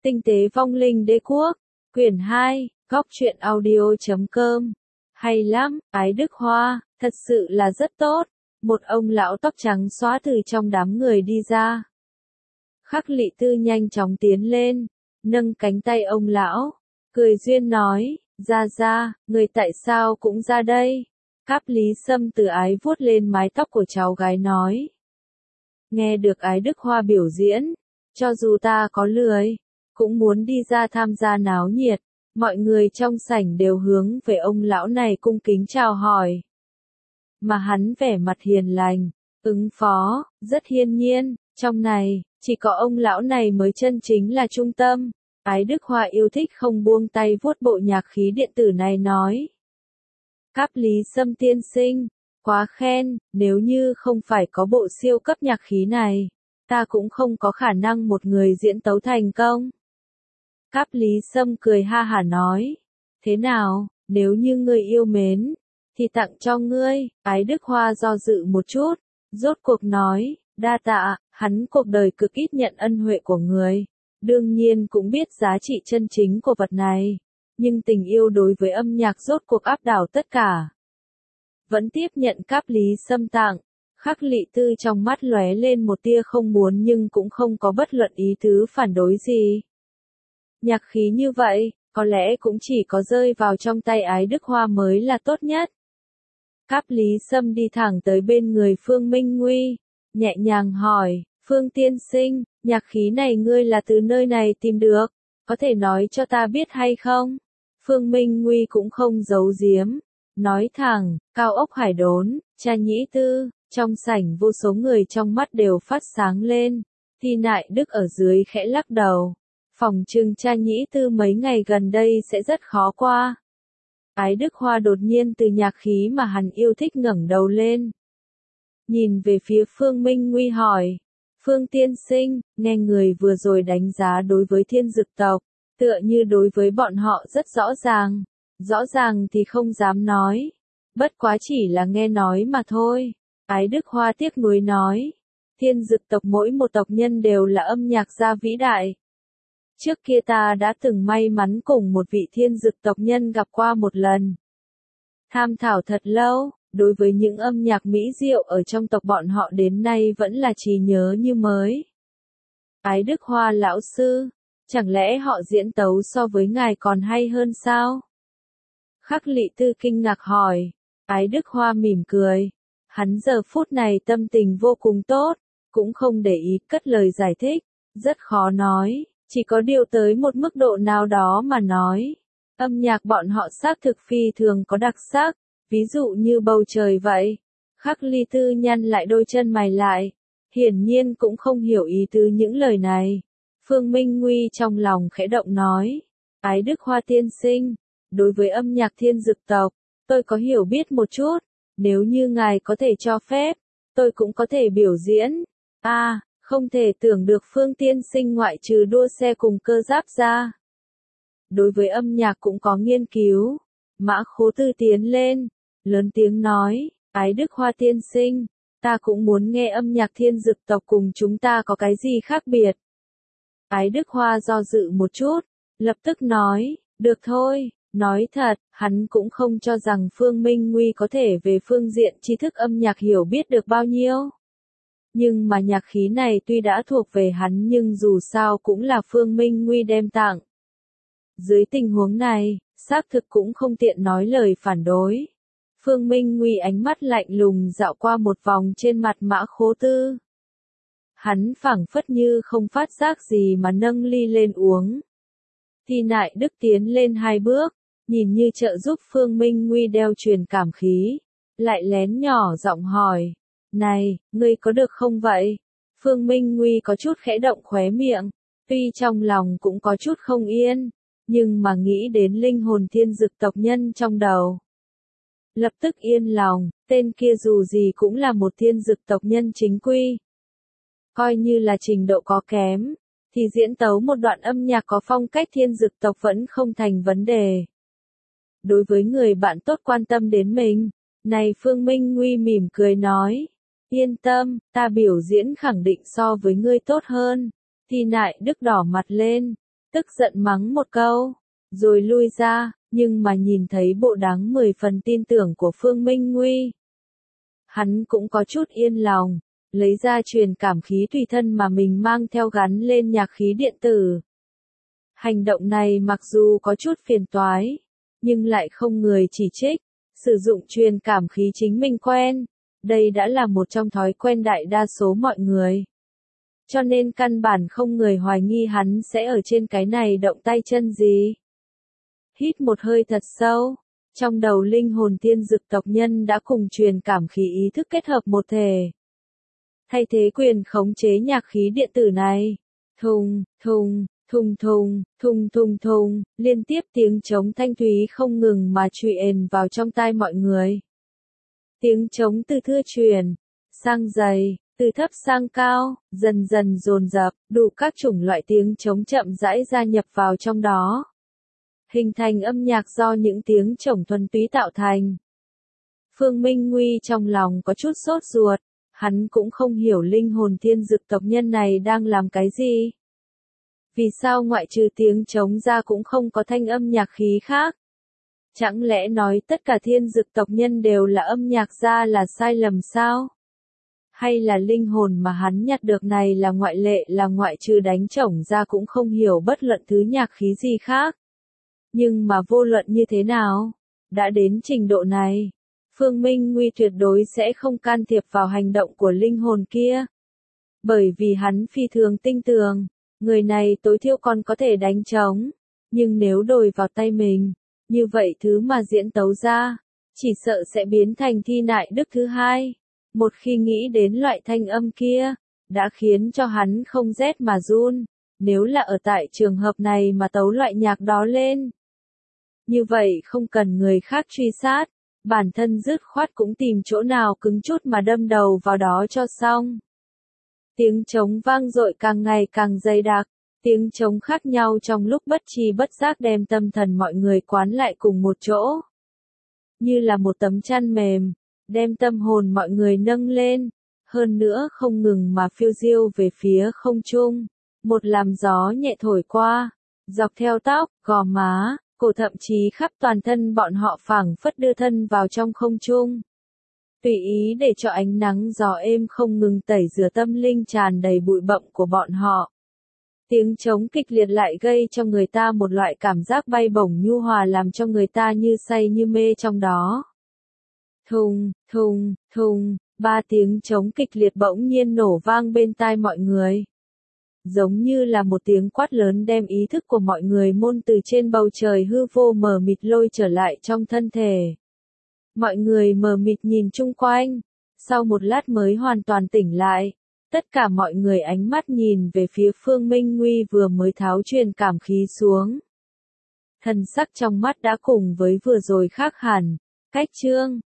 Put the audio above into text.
Tinh tế vong linh đế quốc, quyển 2, góc truyện audio.com. Hay lắm, Ái Đức Hoa, thật sự là rất tốt. Một ông lão tóc trắng xóa từ trong đám người đi ra. Khắc Lị Tư nhanh chóng tiến lên, nâng cánh tay ông lão, cười duyên nói, ra, người tại sao cũng ra đây? Cáp Lý Sâm từ ái vuốt lên mái tóc của cháu gái nói. Nghe được Ái Đức Hoa biểu diễn, cho dù ta có lười, cũng muốn đi ra tham gia náo nhiệt. Mọi người trong sảnh đều hướng về ông lão này cung kính chào hỏi. Mà hắn vẻ mặt hiền lành, ứng phó, rất hiên nhiên, trong này, chỉ có ông lão này mới chân chính là trung tâm. Ái Đức Hoa yêu thích không buông tay vuốt bộ nhạc khí điện tử này nói. Cáp Lý Sâm tiên sinh, quá khen, nếu như không phải có bộ siêu cấp nhạc khí này, ta cũng không có khả năng một người diễn tấu thành công. Cáp Lý Sâm cười ha hả nói, thế nào, nếu như ngươi yêu mến, thì tặng cho ngươi. Ái Đức Hoa do dự một chút, rốt cuộc nói, đa tạ, hắn cuộc đời cực ít nhận ân huệ của người, đương nhiên cũng biết giá trị chân chính của vật này, nhưng tình yêu đối với âm nhạc rốt cuộc áp đảo tất cả. Vẫn tiếp nhận Cáp Lý Sâm tặng, Khắc Lị Tư trong mắt lóe lên một tia không muốn nhưng cũng không có bất luận ý tứ phản đối gì. Nhạc khí như vậy, có lẽ cũng chỉ có rơi vào trong tay Ái Đức Hoa mới là tốt nhất. Cáp Lý Sâm đi thẳng tới bên người Phương Minh Nguy, nhẹ nhàng hỏi, Phương tiên sinh, nhạc khí này ngươi là từ nơi này tìm được, có thể nói cho ta biết hay không? Phương Minh Nguy cũng không giấu giếm, nói thẳng, Cao Ốc Hải Đốn, Cha Nhĩ Tư, trong sảnh vô số người trong mắt đều phát sáng lên. Thi Nại Đức ở dưới khẽ lắc đầu. Phòng trừng Cha Nhĩ Tư mấy ngày gần đây sẽ rất khó qua. Ái Đức Hoa đột nhiên từ nhạc khí mà hắn yêu thích ngẩng đầu lên. Nhìn về phía Phương Minh Nguy hỏi. Phương tiên sinh, nghe người vừa rồi đánh giá đối với thiên dực tộc, tựa như đối với bọn họ rất rõ ràng. Rõ ràng thì không dám nói. Bất quá chỉ là nghe nói mà thôi. Ái Đức Hoa tiếc nuối nói. Thiên dực tộc mỗi một tộc nhân đều là âm nhạc gia vĩ đại. Trước kia ta đã từng may mắn cùng một vị thiên dực tộc nhân gặp qua một lần. Tham thảo thật lâu, đối với những âm nhạc mỹ diệu ở trong tộc bọn họ đến nay vẫn là trí nhớ như mới. Ái Đức Hoa lão sư, chẳng lẽ họ diễn tấu so với ngài còn hay hơn sao? Khắc Lị Tư kinh ngạc hỏi. Ái Đức Hoa mỉm cười. Hắn giờ phút này tâm tình vô cùng tốt, cũng không để ý cất lời giải thích, rất khó nói. Chỉ có điều tới một mức độ nào đó mà nói. Âm nhạc bọn họ xác thực phi thường có đặc sắc, ví dụ như bầu trời vậy. Khắc Ly Tư nhăn lại đôi chân mày lại. Hiển nhiên cũng không hiểu ý tứ những lời này. Phương Minh Nguy trong lòng khẽ động nói. Ái Đức Hoa tiên sinh, đối với âm nhạc thiên dực tộc, tôi có hiểu biết một chút. Nếu như ngài có thể cho phép, tôi cũng có thể biểu diễn. Không thể tưởng được Phương tiên sinh ngoại trừ đua xe cùng cơ giáp ra. Đối với âm nhạc cũng có nghiên cứu. Mã Khố Tư tiến lên, lớn tiếng nói, Ái Đức Hoa tiên sinh, ta cũng muốn nghe âm nhạc thiên dực tộc cùng chúng ta có cái gì khác biệt. Ái Đức Hoa do dự một chút, lập tức nói, được thôi, nói thật, hắn cũng không cho rằng Phương Minh Nguy có thể về phương diện tri thức âm nhạc hiểu biết được bao nhiêu. Nhưng mà nhạc khí này tuy đã thuộc về hắn nhưng dù sao cũng là Phương Minh Nguy đem tặng. Dưới tình huống này, xác thực cũng không tiện nói lời phản đối. Phương Minh Nguy ánh mắt lạnh lùng dạo qua một vòng trên mặt Mã Khố Tư. Hắn phảng phất như không phát giác gì mà nâng ly lên uống. Thi Nại Đức tiến lên 2 bước, nhìn như trợ giúp Phương Minh Nguy đeo truyền cảm khí, lại lén nhỏ giọng hỏi. Này, ngươi có được không vậy? Phương Minh Nguy có chút khẽ động khóe miệng, tuy trong lòng cũng có chút không yên, nhưng mà nghĩ đến linh hồn thiên dực tộc nhân trong đầu. Lập tức yên lòng, tên kia dù gì cũng là một thiên dực tộc nhân chính quy. Coi như là trình độ có kém, thì diễn tấu một đoạn âm nhạc có phong cách thiên dực tộc vẫn không thành vấn đề. Đối với người bạn tốt quan tâm đến mình, này Phương Minh Nguy mỉm cười nói. Yên tâm, ta biểu diễn khẳng định so với ngươi tốt hơn. Thi Nại Đức đỏ mặt lên. tức giận mắng một câu, rồi lui ra, nhưng mà nhìn thấy bộ dáng 10 phần tin tưởng của Phương Minh Nguy. Hắn cũng có chút yên lòng, lấy ra truyền cảm khí tùy thân mà mình mang theo gắn lên nhạc khí điện tử. Hành động này mặc dù có chút phiền toái, nhưng lại không người chỉ trích, sử dụng truyền cảm khí chính mình quen, đây đã là một trong thói quen đại đa số mọi người. Cho nên căn bản không người hoài nghi hắn sẽ ở trên cái này động tay chân gì. Hít một hơi thật sâu, trong đầu linh hồn tiên dực tộc nhân đã cùng truyền cảm khí ý thức kết hợp một thể. Thay thế quyền khống chế nhạc khí điện tử này, thùng, thùng, thùng thùng, thùng thùng thùng, liên tiếp tiếng trống thanh thúy không ngừng mà truyền vào trong tai mọi người. Tiếng trống từ thưa truyền, sang dày, từ thấp sang cao, dần dần dồn dập, đủ các chủng loại tiếng trống chậm rãi gia nhập vào trong đó. Hình thành âm nhạc do những tiếng trống thuần túy tạo thành. Phương Minh Nguy trong lòng có chút sốt ruột, hắn cũng không hiểu linh hồn thiên dực tộc nhân này đang làm cái gì. Vì sao ngoại trừ tiếng trống ra cũng không có thanh âm nhạc khí khác? Chẳng lẽ nói tất cả thiên dực tộc nhân đều là âm nhạc gia là sai lầm sao? Hay là linh hồn mà hắn nhặt được này là ngoại lệ, là ngoại trừ đánh trống ra cũng không hiểu bất luận thứ nhạc khí gì khác? Nhưng mà vô luận như thế nào, đã đến trình độ này, Phương Minh Nguy tuyệt đối sẽ không can thiệp vào hành động của linh hồn kia. Bởi vì hắn phi thường tinh tường, người này tối thiểu còn có thể đánh trống, nhưng nếu đổi vào tay mình, như vậy thứ mà diễn tấu ra, chỉ sợ sẽ biến thành thi nại đức thứ hai. Một khi nghĩ đến loại thanh âm kia, đã khiến cho hắn không rét mà run, nếu là ở tại trường hợp này mà tấu loại nhạc đó lên. Như vậy không cần người khác truy sát, bản thân dứt khoát cũng tìm chỗ nào cứng chút mà đâm đầu vào đó cho xong. Tiếng trống vang dội càng ngày càng dày đặc, tiếng trống khác nhau trong lúc bất tri bất giác đem tâm thần mọi người quán lại cùng một chỗ. Như là một tấm chăn mềm, đem tâm hồn mọi người nâng lên, hơn nữa không ngừng mà phiêu diêu về phía không trung. Một làn gió nhẹ thổi qua, dọc theo tóc, gò má, cổ thậm chí khắp toàn thân bọn họ phảng phất đưa thân vào trong không trung. Tùy ý để cho ánh nắng gió êm không ngừng tẩy rửa tâm linh tràn đầy bụi bặm của bọn họ. Tiếng trống kịch liệt lại gây cho người ta một loại cảm giác bay bổng nhu hòa làm cho người ta như say như mê trong đó. Thùng, thùng, thùng, 3 tiếng trống kịch liệt bỗng nhiên nổ vang bên tai mọi người. Giống như là một tiếng quát lớn đem ý thức của mọi người môn từ trên bầu trời hư vô mờ mịt lôi trở lại trong thân thể. Mọi người mờ mịt nhìn chung quanh, sau một lát mới hoàn toàn tỉnh lại. Tất cả mọi người ánh mắt nhìn về phía Phương Minh Nguy vừa mới tháo truyền cảm khí xuống. Thần sắc trong mắt đã cùng với vừa rồi khác hẳn, cách trương,